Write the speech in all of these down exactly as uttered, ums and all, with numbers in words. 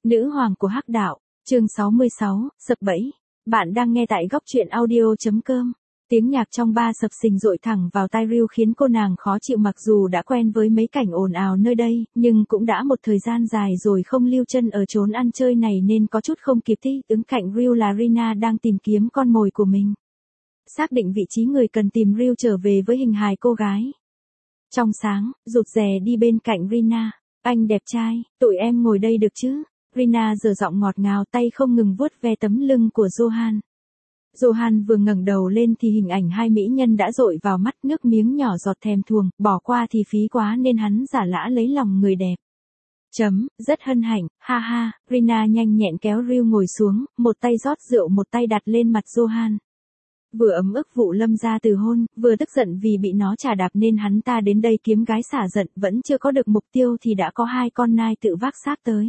Nữ hoàng của hắc đạo, chương sáu mươi sáu, sập bẫy. Bạn đang nghe tại góc truyện audio.com. Tiếng nhạc trong bar sập sình dội thẳng vào tai Ryu khiến cô nàng khó chịu, mặc dù đã quen với mấy cảnh ồn ào nơi đây, nhưng cũng đã một thời gian dài rồi không lưu chân ở chốn ăn chơi này nên có chút không kịp thích ứng. Cạnh Ryu là Rina đang tìm kiếm con mồi của mình. Xác định vị trí người cần tìm, Ryu trở về với hình hài cô gái trong sáng, rụt rè đi bên cạnh Rina. Anh đẹp trai, tụi em ngồi đây được chứ? Rina giở giọng ngọt ngào, tay không ngừng vuốt ve tấm lưng của Johan. Johan vừa ngẩng đầu lên thì hình ảnh hai mỹ nhân đã dội vào mắt, nước miếng nhỏ giọt thèm thuồng, bỏ qua thì phí quá nên hắn giả lã lấy lòng người đẹp. Chấm, rất hân hạnh, ha ha. Rina nhanh nhẹn kéo Ryu ngồi xuống, một tay rót rượu một tay đặt lên mặt Johan. Vừa ấm ức vụ Lâm gia từ hôn, vừa tức giận vì bị nó chà đạp nên hắn ta đến đây kiếm gái xả giận, vẫn chưa có được mục tiêu thì đã có hai con nai tự vác xác tới.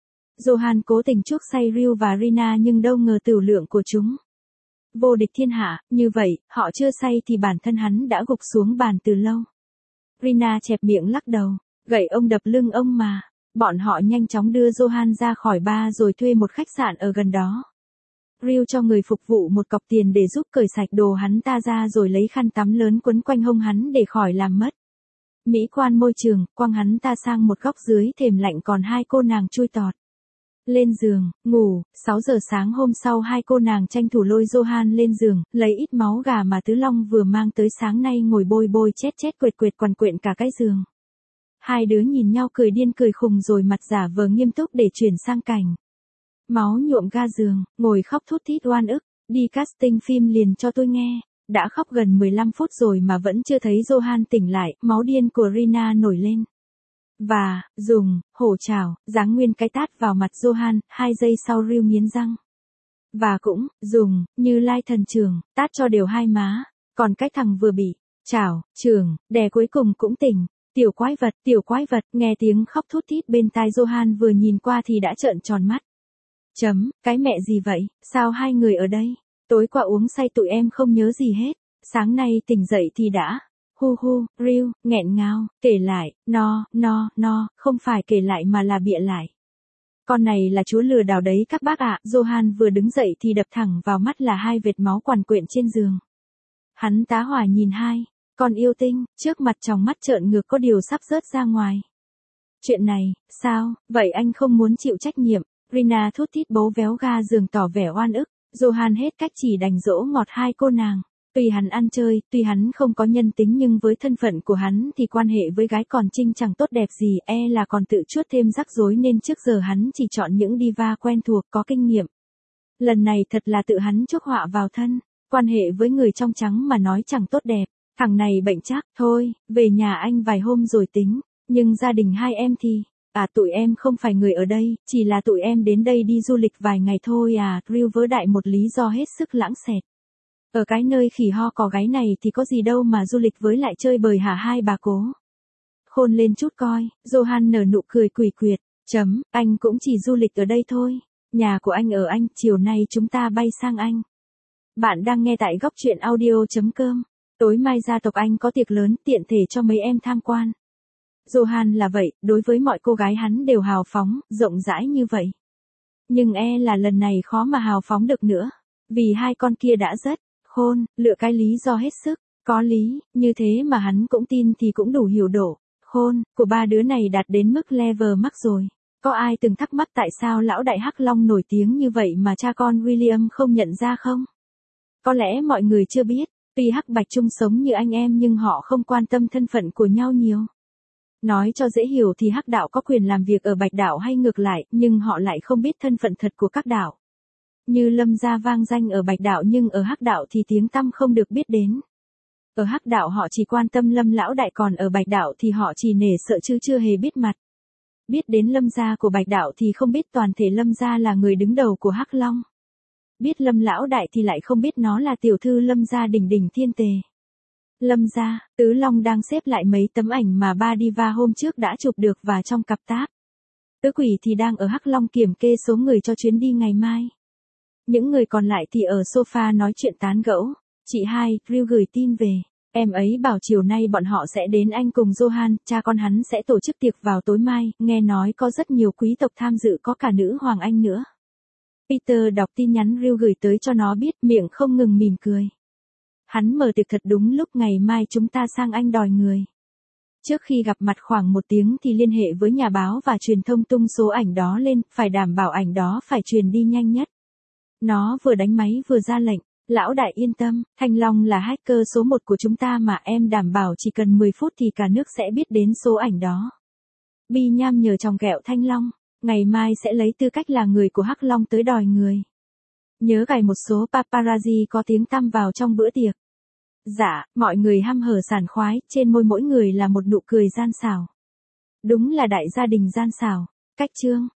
Johan cố tình chuốc say Ryu và Rina nhưng đâu ngờ tửu lượng của chúng vô địch thiên hạ, như vậy, họ chưa say thì bản thân hắn đã gục xuống bàn từ lâu. Rina chẹp miệng lắc đầu, gậy ông đập lưng ông mà. Bọn họ nhanh chóng đưa Johan ra khỏi bar rồi thuê một khách sạn ở gần đó. Ryu cho người phục vụ một cọc tiền để giúp cởi sạch đồ hắn ta ra rồi lấy khăn tắm lớn quấn quanh hông hắn để khỏi làm mất mỹ quan môi trường, quăng hắn ta sang một góc dưới thềm lạnh, còn hai cô nàng chui tọt lên giường, ngủ. Sáu giờ sáng hôm sau, hai cô nàng tranh thủ lôi Johan lên giường, lấy ít máu gà mà Tứ Long vừa mang tới sáng nay ngồi bôi bôi chết chết quệt quệt quằn quện cả cái giường. Hai đứa nhìn nhau cười điên cười khùng rồi mặt giả vờ nghiêm túc để chuyển sang cảnh máu nhuộm ga giường, ngồi khóc thút thít oan ức, đi casting phim liền cho tôi nghe. Đã khóc gần mười lăm phút rồi mà vẫn chưa thấy Johan tỉnh lại, máu điên của Rina nổi lên. Và, dùng, hổ chảo, giáng nguyên cái tát vào mặt Johan, hai giây sau Ryu nghiến răng. Và cũng, dùng, như lai thần trường, tát cho đều hai má, còn cái thằng vừa bị chảo, trường, đè cuối cùng cũng tỉnh. Tiểu quái vật, tiểu quái vật, nghe tiếng khóc thút thít bên tai Johan vừa nhìn qua thì đã trợn tròn mắt. Chấm, cái mẹ gì vậy, sao hai người ở đây? Tối qua uống say tụi em không nhớ gì hết, sáng nay tỉnh dậy thì đã, hu hu. Ryu, nghẹn ngào, kể lại, no, no, no, không phải kể lại mà là bịa lại. Con này là chúa lừa đảo đấy các bác ạ. Johan vừa đứng dậy thì đập thẳng vào mắt là hai vệt máu quằn quện trên giường. Hắn tá hỏa nhìn hai con yêu tinh, trước mặt tròng mắt trợn ngược có điều sắp rớt ra ngoài. Chuyện này, sao, vậy anh không muốn chịu trách nhiệm? Rina thút thít bấu véo ga giường tỏ vẻ oan ức. Johan hết cách chỉ đành dỗ ngọt hai cô nàng. Tuy hắn ăn chơi, tuy hắn không có nhân tính nhưng với thân phận của hắn thì quan hệ với gái còn trinh chẳng tốt đẹp gì, e là còn tự chuốt thêm rắc rối nên trước giờ hắn chỉ chọn những diva quen thuộc có kinh nghiệm. Lần này thật là tự hắn chuốc họa vào thân, quan hệ với người trong trắng mà nói chẳng tốt đẹp. Thằng này bệnh chắc, thôi, về nhà anh vài hôm rồi tính, nhưng gia đình hai em thì... À tụi em không phải người ở đây, chỉ là tụi em đến đây đi du lịch vài ngày thôi à. Ryu vớ đại một lý do hết sức lãng xẹt. Ở cái nơi khỉ ho cò gáy này thì có gì đâu mà du lịch với lại chơi bời hả hai bà cố. Khôn lên chút coi. Johan nở nụ cười quỷ quyệt. Chấm, anh cũng chỉ du lịch ở đây thôi. Nhà của anh ở Anh, chiều nay chúng ta bay sang Anh. Bạn đang nghe tại góc truyện audio.com. Tối mai gia tộc anh có tiệc lớn, tiện thể cho mấy em tham quan. Johan là vậy, đối với mọi cô gái hắn đều hào phóng, rộng rãi như vậy. Nhưng e là lần này khó mà hào phóng được nữa. Vì hai con kia đã rất khôn, lựa cái lý do hết sức có lý, như thế mà hắn cũng tin thì cũng đủ hiểu độ khôn của ba đứa này đạt đến mức level max rồi. Có ai từng thắc mắc tại sao lão đại Hắc Long nổi tiếng như vậy mà cha con William không nhận ra không? Có lẽ mọi người chưa biết, tuy Hắc Bạch chung sống như anh em nhưng họ không quan tâm thân phận của nhau nhiều. Nói cho dễ hiểu thì Hắc đạo có quyền làm việc ở Bạch đạo hay ngược lại, nhưng họ lại không biết thân phận thật của các đạo. Như Lâm gia vang danh ở Bạch đạo nhưng ở Hắc đạo thì tiếng tăm không được biết đến. Ở Hắc đạo họ chỉ quan tâm Lâm lão đại, còn ở Bạch đạo thì họ chỉ nể sợ chứ chưa hề biết mặt. Biết đến Lâm gia của Bạch đạo thì không biết toàn thể Lâm gia là người đứng đầu của Hắc Long. Biết Lâm lão đại thì lại không biết nó là tiểu thư Lâm gia đỉnh đỉnh thiên tề. Lâm gia, Tứ Long đang xếp lại mấy tấm ảnh mà ba diva hôm trước đã chụp được và trong cặp táp. Tứ Quỷ thì đang ở Hắc Long kiểm kê số người cho chuyến đi ngày mai. Những người còn lại thì ở sofa nói chuyện tán gẫu. Chị hai, Ryu gửi tin về. Em ấy bảo chiều nay bọn họ sẽ đến Anh cùng Johan, cha con hắn sẽ tổ chức tiệc vào tối mai, nghe nói có rất nhiều quý tộc tham dự, có cả nữ hoàng Anh nữa. Peter đọc tin nhắn Real gửi tới cho nó biết, miệng không ngừng mỉm cười. Hắn mở tiệc thật đúng lúc, ngày mai chúng ta sang Anh đòi người. Trước khi gặp mặt khoảng một tiếng thì liên hệ với nhà báo và truyền thông tung số ảnh đó lên, phải đảm bảo ảnh đó phải truyền đi nhanh nhất. Nó vừa đánh máy vừa ra lệnh, lão đại yên tâm, Thanh Long là hacker số một của chúng ta mà, em đảm bảo chỉ cần mười phút thì cả nước sẽ biết đến số ảnh đó. Bi Nham nhờ chồng kẹo Thanh Long, ngày mai sẽ lấy tư cách là người của Hắc Long tới đòi người. Nhớ gài một số paparazzi có tiếng tăm vào trong bữa tiệc. Dạ, mọi người hăm hở sảng khoái, trên môi mỗi người là một nụ cười gian xảo. Đúng là đại gia đình gian xảo. Cách chương